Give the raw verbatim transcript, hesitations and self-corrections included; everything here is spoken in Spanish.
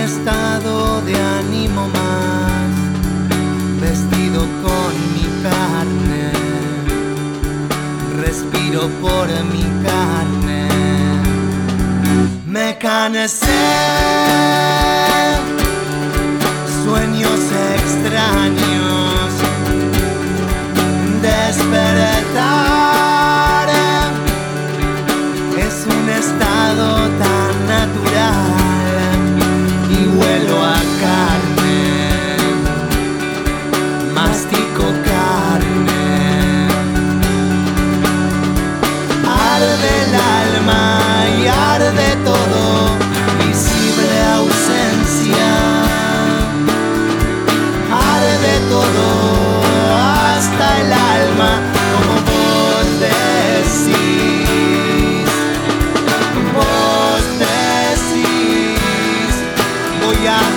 estado de ánimo más, vestido con mi carne, respiro por mi carne. Me cansé, sueños extraños, despertar es un estado tan natural y huelo a carne, mastico carne, arde el alma y arde todo, visible ausencia, arde todo hasta el alma, como vos decís, vos decís, voy a